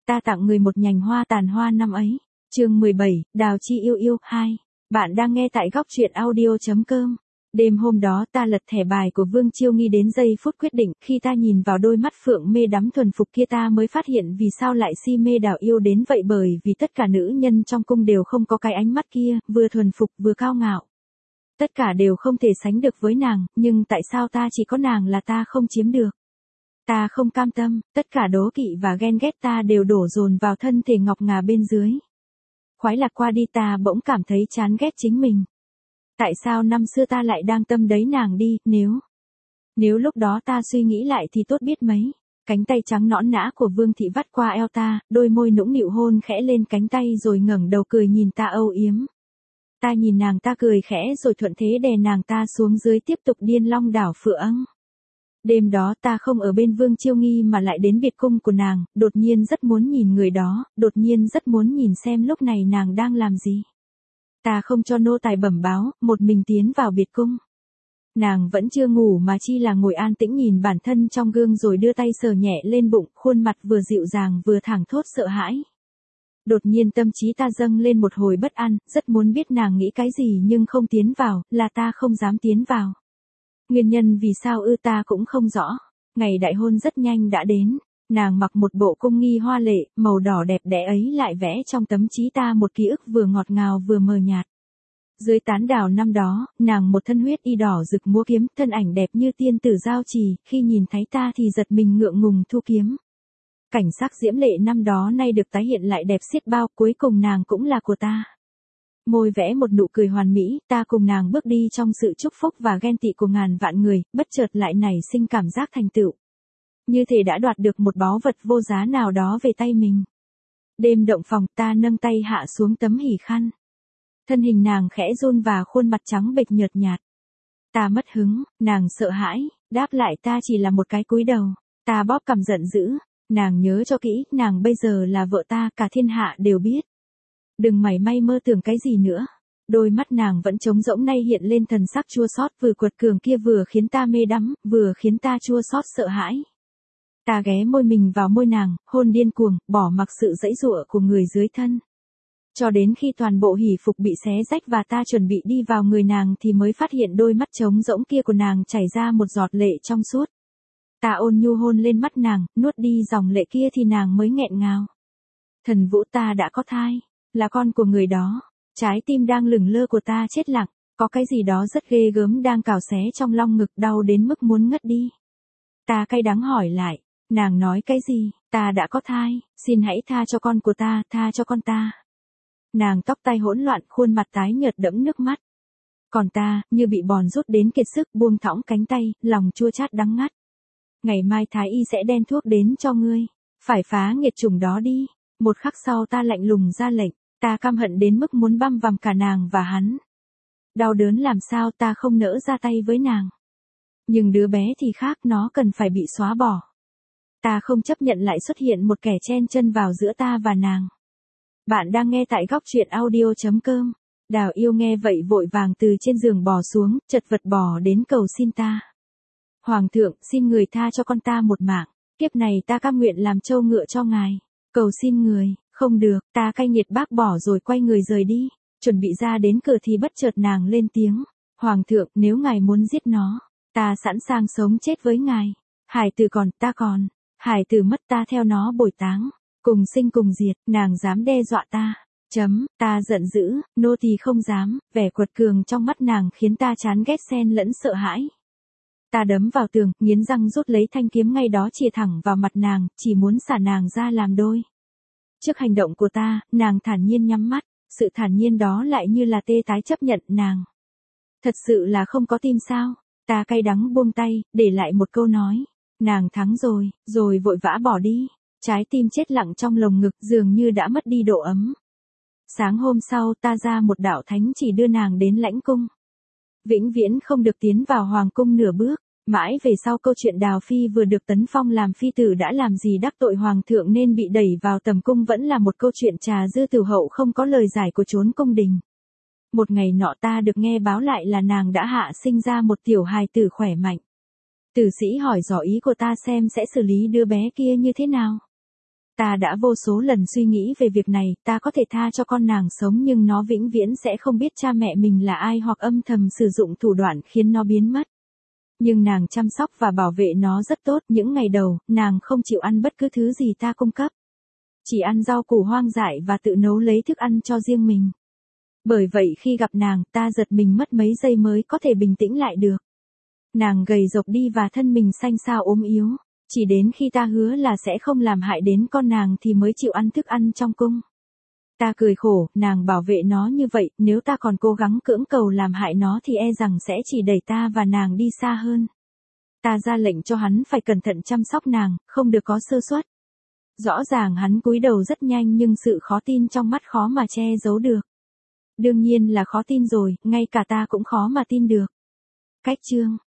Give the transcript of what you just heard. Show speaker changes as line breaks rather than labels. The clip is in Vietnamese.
ta tặng người một nhành hoa tàn hoa năm ấy. Chương 17, Đào Chi yêu yêu 2. Bạn đang nghe tại góc truyện audio.com. Đêm hôm đó ta lật thẻ bài của Vương Chiêu Nghi đến giây phút quyết định, khi ta nhìn vào đôi mắt phượng mê đắm thuần phục kia ta mới phát hiện vì sao lại si mê Đào yêu đến vậy, bởi vì tất cả nữ nhân trong cung đều không có cái ánh mắt kia, vừa thuần phục vừa cao ngạo. Tất cả đều không thể sánh được với nàng, nhưng tại sao ta chỉ có nàng là ta không chiếm được? Ta không cam tâm, tất cả đố kỵ và ghen ghét ta đều đổ dồn vào thân thể ngọc ngà bên dưới. Khoái lạc qua đi ta bỗng cảm thấy chán ghét chính mình. Tại sao năm xưa ta lại đang tâm đấy nàng đi, nếu lúc đó ta suy nghĩ lại thì tốt biết mấy. Cánh tay trắng nõn nã của Vương Thị vắt qua eo ta, đôi môi nũng nịu hôn khẽ lên cánh tay rồi ngẩng đầu cười nhìn ta âu yếm. Ta nhìn nàng ta cười khẽ rồi thuận thế đè nàng ta xuống dưới tiếp tục điên long đảo phượng. Đêm đó ta không ở bên Vương Chiêu Nghi mà lại đến biệt cung của nàng, đột nhiên rất muốn nhìn người đó, đột nhiên rất muốn nhìn xem lúc này nàng đang làm gì. Ta không cho nô tài bẩm báo, một mình tiến vào biệt cung. Nàng vẫn chưa ngủ mà chi là ngồi an tĩnh nhìn bản thân trong gương rồi đưa tay sờ nhẹ lên bụng, khuôn mặt vừa dịu dàng vừa thảng thốt sợ hãi. Đột nhiên tâm trí ta dâng lên một hồi bất an, rất muốn biết nàng nghĩ cái gì nhưng không tiến vào, là ta không dám tiến vào. Nguyên nhân vì sao ta cũng không rõ. Ngày đại hôn rất nhanh đã đến. Nàng mặc một bộ cung nghi hoa lệ, màu đỏ đẹp đẽ ấy lại vẽ trong tấm trí ta một ký ức vừa ngọt ngào vừa mờ nhạt. Dưới tán đào năm đó, nàng một thân huyết y đỏ rực múa kiếm, thân ảnh đẹp như tiên tử giao trì, khi nhìn thấy ta thì giật mình ngượng ngùng thu kiếm. Cảnh sắc diễm lệ năm đó nay được tái hiện lại đẹp xiết bao, cuối cùng nàng cũng là của ta. Môi vẽ một nụ cười hoàn mỹ, ta cùng nàng bước đi trong sự chúc phúc và ghen tị của ngàn vạn người, bất chợt lại nảy sinh cảm giác thành tựu. Như thể đã đoạt được một báu vật vô giá nào đó về tay mình. Đêm động phòng ta nâng tay hạ xuống tấm hỉ khăn. Thân hình nàng khẽ run và khuôn mặt trắng bệch nhợt nhạt. Ta mất hứng, nàng sợ hãi, đáp lại ta chỉ là một cái cúi đầu. Ta bóp cằm giận dữ, nàng nhớ cho kỹ, nàng bây giờ là vợ ta, cả thiên hạ đều biết. Đừng mảy may mơ tưởng cái gì nữa. Đôi mắt nàng vẫn trống rỗng nay hiện lên thần sắc chua xót, vừa quật cường kia vừa khiến ta mê đắm, vừa khiến ta chua xót sợ hãi. Ta ghé môi mình vào môi nàng, hôn điên cuồng, bỏ mặc sự giãy giụa của người dưới thân. Cho đến khi toàn bộ hỉ phục bị xé rách và ta chuẩn bị đi vào người nàng thì mới phát hiện đôi mắt trống rỗng kia của nàng chảy ra một giọt lệ trong suốt. Ta ôn nhu hôn lên mắt nàng, nuốt đi dòng lệ kia thì nàng mới nghẹn ngào. Thần Vũ, ta đã có thai, là con của người đó. Trái tim đang lửng lơ của ta chết lặng, có cái gì đó rất ghê gớm đang cào xé trong long ngực, đau đến mức muốn ngất đi. Ta cay đắng hỏi lại, nàng nói cái gì? Ta đã có thai, xin hãy tha cho con của ta, tha cho con ta. Nàng tóc tai hỗn loạn, khuôn mặt tái nhợt đẫm nước mắt. Còn ta, như bị bòn rút đến kiệt sức, buông thõng cánh tay, lòng chua chát đắng ngắt. Ngày mai thái y sẽ đen thuốc đến cho ngươi, phải phá nghiệt chủng đó đi. Một khắc sau ta lạnh lùng ra lệnh, ta căm hận đến mức muốn băm vằm cả nàng và hắn. Đau đớn làm sao ta không nỡ ra tay với nàng. Nhưng đứa bé thì khác, nó cần phải bị xóa bỏ. Ta không chấp nhận lại xuất hiện một kẻ chen chân vào giữa ta và nàng. Bạn đang nghe tại góc truyện audio.com. Đào yêu nghe vậy vội vàng từ trên giường bò xuống, chật vật bò đến cầu xin ta. Hoàng thượng, xin người tha cho con ta một mạng, kiếp này ta cam nguyện làm trâu ngựa cho ngài. Cầu xin người, không được, ta cay nghiệt bác bỏ rồi quay người rời đi. Chuẩn bị ra đến cửa thì bất chợt nàng lên tiếng. Hoàng thượng, nếu ngài muốn giết nó, ta sẵn sàng sống chết với ngài. Hải tử còn, ta còn. Hải tử mất ta theo nó bồi táng. Cùng sinh cùng diệt, nàng dám đe dọa ta. Ta giận dữ, nô tỳ không dám, vẻ quật cường trong mắt nàng khiến ta chán ghét xen lẫn sợ hãi. Ta đấm vào tường, nghiến răng rút lấy thanh kiếm ngay đó chĩa thẳng vào mặt nàng, chỉ muốn xả nàng ra làm đôi. Trước hành động của ta, nàng thản nhiên nhắm mắt, sự thản nhiên đó lại như là tê tái chấp nhận nàng. Thật sự là không có tim sao? Ta cay đắng buông tay, để lại một câu nói. Nàng thắng rồi vội vã bỏ đi. Trái tim chết lặng trong lồng ngực dường như đã mất đi độ ấm. Sáng hôm sau ta ra một đạo thánh chỉ đưa nàng đến lãnh cung. Vĩnh viễn không được tiến vào hoàng cung nửa bước. Mãi về sau câu chuyện Đào Phi vừa được tấn phong làm phi tử đã làm gì đắc tội hoàng thượng nên bị đẩy vào tầm cung vẫn là một câu chuyện trà dư tử hậu không có lời giải của chốn cung đình. Một ngày nọ ta được nghe báo lại là nàng đã hạ sinh ra một tiểu hài tử khỏe mạnh. Tử sĩ hỏi dò ý của ta xem sẽ xử lý đứa bé kia như thế nào. Ta đã vô số lần suy nghĩ về việc này, ta có thể tha cho con nàng sống nhưng nó vĩnh viễn sẽ không biết cha mẹ mình là ai hoặc âm thầm sử dụng thủ đoạn khiến nó biến mất. Nhưng nàng chăm sóc và bảo vệ nó rất tốt, những ngày đầu, nàng không chịu ăn bất cứ thứ gì ta cung cấp. Chỉ ăn rau củ hoang dại và tự nấu lấy thức ăn cho riêng mình. Bởi vậy khi gặp nàng, ta giật mình mất mấy giây mới có thể bình tĩnh lại được. Nàng gầy rộc đi và thân mình xanh xao ốm yếu. Chỉ đến khi ta hứa là sẽ không làm hại đến con nàng thì mới chịu ăn thức ăn trong cung. Ta cười khổ, nàng bảo vệ nó như vậy, nếu ta còn cố gắng cưỡng cầu làm hại nó thì e rằng sẽ chỉ đẩy ta và nàng đi xa hơn. Ta ra lệnh cho hắn phải cẩn thận chăm sóc nàng, không được có sơ suất. Rõ ràng hắn cúi đầu rất nhanh nhưng sự khó tin trong mắt khó mà che giấu được. Đương nhiên là khó tin rồi, ngay cả ta cũng khó mà tin được. Cách chương